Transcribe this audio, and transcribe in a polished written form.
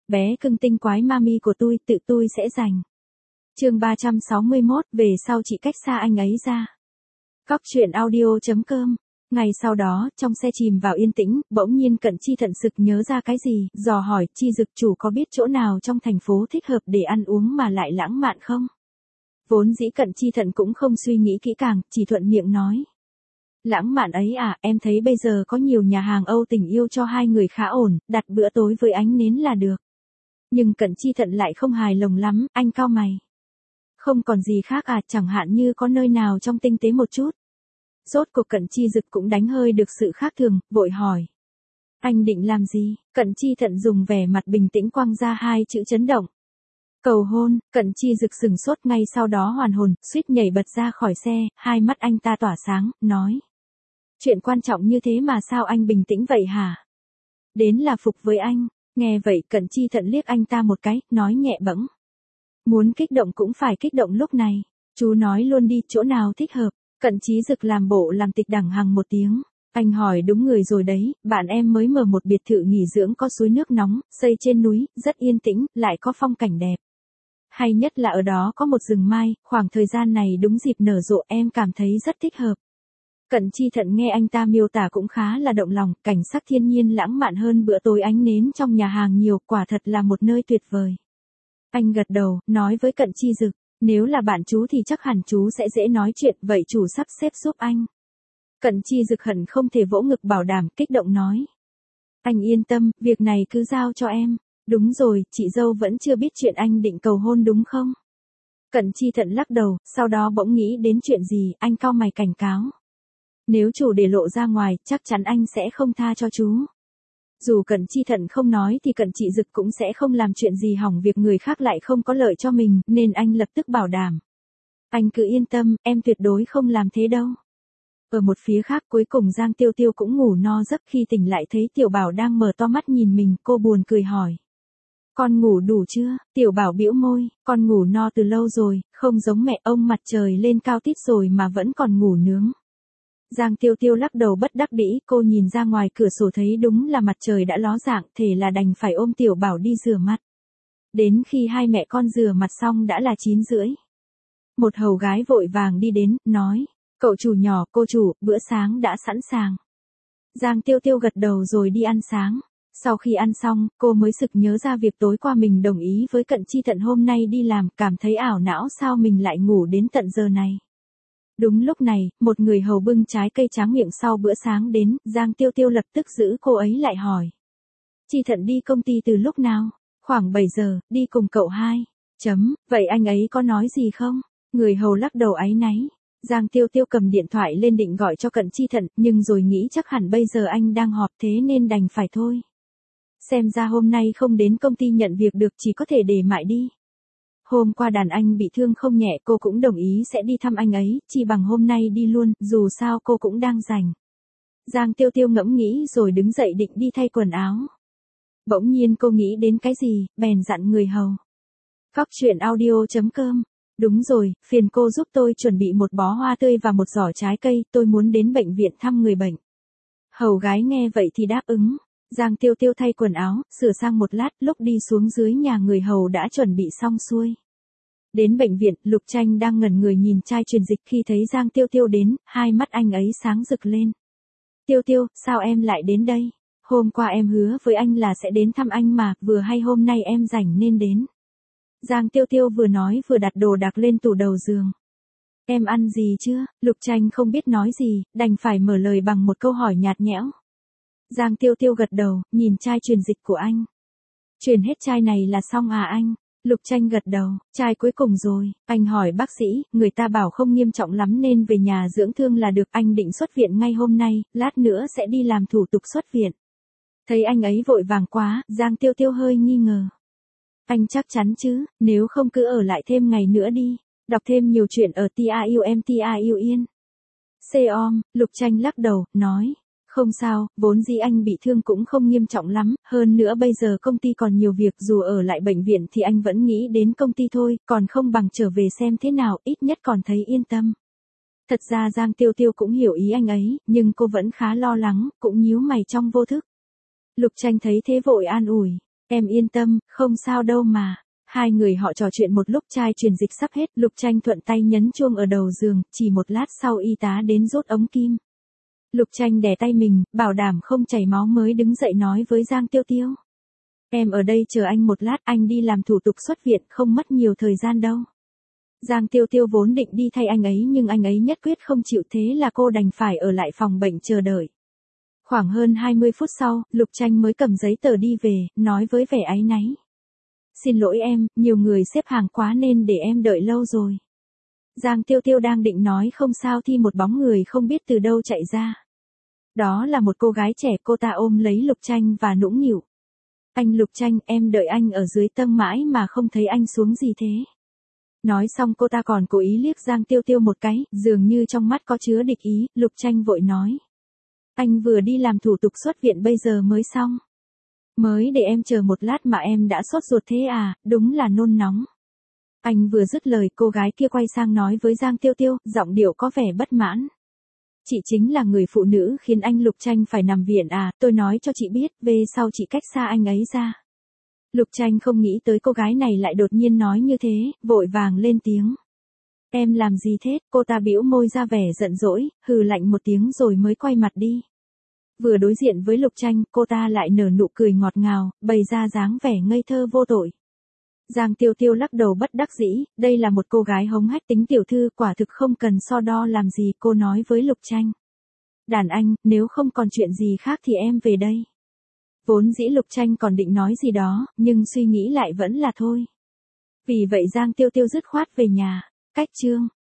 bé cưng tinh quái mami của tự tôi sẽ giành. Chương 361, về sau chị cách xa anh ấy ra. Góc truyện audio.com. Ngày sau đó, trong xe chìm vào yên tĩnh, bỗng nhiên Cận Chi Thận sực nhớ ra cái gì, dò hỏi, Chi Dực chủ có biết chỗ nào trong thành phố thích hợp để ăn uống mà lại lãng mạn không? Vốn dĩ Cận Chi Thận cũng không suy nghĩ kỹ càng, chỉ thuận miệng nói. Lãng mạn ấy à, em thấy bây giờ có nhiều nhà hàng Âu tình yêu cho hai người khá ổn, đặt bữa tối với ánh nến là được. Nhưng Cận Chi Thận lại không hài lòng lắm, anh cau mày. Không còn gì khác à, chẳng hạn như có nơi nào trong tinh tế một chút. Rốt cuộc Cận Chi Dực cũng đánh hơi được sự khác thường, vội hỏi. Anh định làm gì? Cận Chi Thận dùng vẻ mặt bình tĩnh quăng ra hai chữ chấn động. Cầu hôn. Cận Chi Dực sừng sốt, ngay sau đó hoàn hồn, suýt nhảy bật ra khỏi xe, hai mắt anh ta tỏa sáng, nói. Chuyện quan trọng như thế mà sao anh bình tĩnh vậy hả? Đến là phục với anh. Nghe vậy Cận Chi Thận liếc anh ta một cái, nói nhẹ bẫng. Muốn kích động cũng phải kích động lúc này. Chú nói luôn đi, chỗ nào thích hợp. Cận Chí Dực làm bộ làm tịch đẳng hằng một tiếng. Anh hỏi đúng người rồi đấy, bạn em mới mở một biệt thự nghỉ dưỡng có suối nước nóng, xây trên núi, rất yên tĩnh, lại có phong cảnh đẹp. Hay nhất là ở đó có một rừng mai, khoảng thời gian này đúng dịp nở rộ, em cảm thấy rất thích hợp. Cận Chi Thận nghe anh ta miêu tả cũng khá là động lòng, cảnh sắc thiên nhiên lãng mạn hơn bữa tối ánh nến trong nhà hàng nhiều, quả thật là một nơi tuyệt vời. Anh gật đầu, nói với Cận Chi Dực, nếu là bạn chú thì chắc hẳn chú sẽ dễ nói chuyện, vậy chủ sắp xếp giúp anh. Cận Chi Dực hận không thể vỗ ngực bảo đảm, kích động nói. Anh yên tâm, việc này cứ giao cho em. Đúng rồi, chị dâu vẫn chưa biết chuyện anh định cầu hôn đúng không? Cận Chi Thận lắc đầu, sau đó bỗng nghĩ đến chuyện gì, anh cau mày cảnh cáo. Nếu chủ để lộ ra ngoài, chắc chắn anh sẽ không tha cho chú. Dù Cận Chi Thận không nói thì Cận Chi Dực cũng sẽ không làm chuyện gì hỏng việc người khác lại không có lợi cho mình, nên anh lập tức bảo đảm. Anh cứ yên tâm, em tuyệt đối không làm thế đâu. Ở một phía khác cuối cùng Giang Tiêu Tiêu cũng ngủ no giấc, khi tỉnh lại thấy Tiểu Bảo đang mở to mắt nhìn mình, cô buồn cười hỏi. Con ngủ đủ chưa? Tiểu Bảo bĩu môi, con ngủ no từ lâu rồi, không giống mẹ, ông mặt trời lên cao tít rồi mà vẫn còn ngủ nướng. Giang Tiêu Tiêu lắc đầu bất đắc dĩ, cô nhìn ra ngoài cửa sổ thấy đúng là mặt trời đã ló dạng, thế là đành phải ôm Tiểu Bảo đi rửa mặt. Đến khi hai mẹ con rửa mặt xong đã là 9:30. Một hầu gái vội vàng đi đến, nói, cậu chủ nhỏ, cô chủ, bữa sáng đã sẵn sàng. Giang Tiêu Tiêu gật đầu rồi đi ăn sáng. Sau khi ăn xong, cô mới sực nhớ ra việc tối qua mình đồng ý với Cận Chi Thận hôm nay đi làm, cảm thấy ảo não sao mình lại ngủ đến tận giờ này. Đúng lúc này, một người hầu bưng trái cây tráng miệng sau bữa sáng đến, Giang Tiêu Tiêu lập tức giữ cô ấy lại hỏi. Chi Thận đi công ty từ lúc nào? Khoảng 7 giờ, đi cùng cậu hai. Vậy anh ấy có nói gì không? Người hầu lắc đầu áy náy. Giang Tiêu Tiêu cầm điện thoại lên định gọi cho Cận Chi Thận, nhưng rồi nghĩ chắc hẳn bây giờ anh đang họp thế nên đành phải thôi. Xem ra hôm nay không đến công ty nhận việc được, chỉ có thể để mãi đi. Hôm qua đàn anh bị thương không nhẹ, cô cũng đồng ý sẽ đi thăm anh ấy, chỉ bằng hôm nay đi luôn, dù sao cô cũng đang rảnh. Giang Tiêu Tiêu ngẫm nghĩ rồi đứng dậy định đi thay quần áo. Bỗng nhiên cô nghĩ đến cái gì, bèn dặn người hầu. Góc truyện audio.com. Đúng rồi, phiền cô giúp tôi chuẩn bị một bó hoa tươi và một giỏ trái cây, tôi muốn đến bệnh viện thăm người bệnh. Hầu gái nghe vậy thì đáp ứng. Giang Tiêu Tiêu thay quần áo, sửa sang một lát, lúc đi xuống dưới nhà người hầu đã chuẩn bị xong xuôi. Đến bệnh viện, Lục Tranh đang ngẩn người nhìn chai truyền dịch, khi thấy Giang Tiêu Tiêu đến, hai mắt anh ấy sáng rực lên. Tiêu Tiêu, sao em lại đến đây? Hôm qua em hứa với anh là sẽ đến thăm anh mà, vừa hay hôm nay em rảnh nên đến. Giang Tiêu Tiêu vừa nói vừa đặt đồ đạc lên tủ đầu giường. Em ăn gì chưa? Lục Tranh không biết nói gì, đành phải mở lời bằng một câu hỏi nhạt nhẽo. Giang Tiêu Tiêu gật đầu, nhìn chai truyền dịch của anh. Truyền hết chai này là xong à anh? Lục Tranh gật đầu, chai cuối cùng rồi. Anh hỏi bác sĩ, người ta bảo không nghiêm trọng lắm nên về nhà dưỡng thương là được. Anh định xuất viện ngay hôm nay, lát nữa sẽ đi làm thủ tục xuất viện. Thấy anh ấy vội vàng quá, Giang Tiêu Tiêu hơi nghi ngờ. Anh chắc chắn chứ, nếu không cứ ở lại thêm ngày nữa đi. Đọc thêm nhiều chuyện ở TIUM. Com, Lục Tranh lắc đầu, nói. Không sao, vốn dĩ anh bị thương cũng không nghiêm trọng lắm, hơn nữa bây giờ công ty còn nhiều việc, dù ở lại bệnh viện thì anh vẫn nghĩ đến công ty thôi, còn không bằng trở về xem thế nào, ít nhất còn thấy yên tâm. Thật ra Giang Tiêu Tiêu cũng hiểu ý anh ấy, nhưng cô vẫn khá lo lắng, cũng nhíu mày trong vô thức. Lục Tranh thấy thế vội an ủi. Em yên tâm, không sao đâu mà. Hai người họ trò chuyện một lúc chai truyền dịch sắp hết, Lục Tranh thuận tay nhấn chuông ở đầu giường, chỉ một lát sau y tá đến rút ống kim. Lục Tranh đè tay mình, bảo đảm không chảy máu mới đứng dậy nói với Giang Tiêu Tiêu. Em ở đây chờ anh một lát, anh đi làm thủ tục xuất viện, không mất nhiều thời gian đâu. Giang Tiêu Tiêu vốn định đi thay anh ấy nhưng anh ấy nhất quyết không chịu, thế là cô đành phải ở lại phòng bệnh chờ đợi. Khoảng hơn 20 phút sau, Lục Tranh mới cầm giấy tờ đi về, nói với vẻ áy náy. Xin lỗi em, nhiều người xếp hàng quá nên để em đợi lâu rồi. Giang Tiêu Tiêu đang định nói không sao thì một bóng người không biết từ đâu chạy ra. Đó là một cô gái trẻ, cô ta ôm lấy Lục Tranh và nũng nịu. Anh Lục Tranh, em đợi anh ở dưới tầng mãi mà không thấy anh xuống gì thế. Nói xong cô ta còn cố ý liếc Giang Tiêu Tiêu một cái, dường như trong mắt có chứa địch ý. Lục Tranh vội nói. Anh vừa đi làm thủ tục xuất viện bây giờ mới xong. Mới để em chờ một lát mà em đã sốt ruột thế à, đúng là nôn nóng. Anh vừa dứt lời cô gái kia quay sang nói với Giang Tiêu Tiêu, giọng điệu có vẻ bất mãn. Chị chính là người phụ nữ khiến anh Lục Tranh phải nằm viện à, tôi nói cho chị biết, về sau chị cách xa anh ấy ra. Lục Tranh không nghĩ tới cô gái này lại đột nhiên nói như thế, vội vàng lên tiếng. Em làm gì thế, cô ta bĩu môi ra vẻ giận dỗi, hừ lạnh một tiếng rồi mới quay mặt đi. Vừa đối diện với Lục Tranh, cô ta lại nở nụ cười ngọt ngào, bày ra dáng vẻ ngây thơ vô tội. Giang Tiêu Tiêu lắc đầu bất đắc dĩ, đây là một cô gái hống hách tính tiểu thư, quả thực không cần so đo làm gì, cô nói với Lục Tranh. Đàn anh, nếu không còn chuyện gì khác thì em về đây. Vốn dĩ Lục Tranh còn định nói gì đó, nhưng suy nghĩ lại vẫn là thôi. Vì vậy Giang Tiêu Tiêu dứt khoát về nhà. Cách chương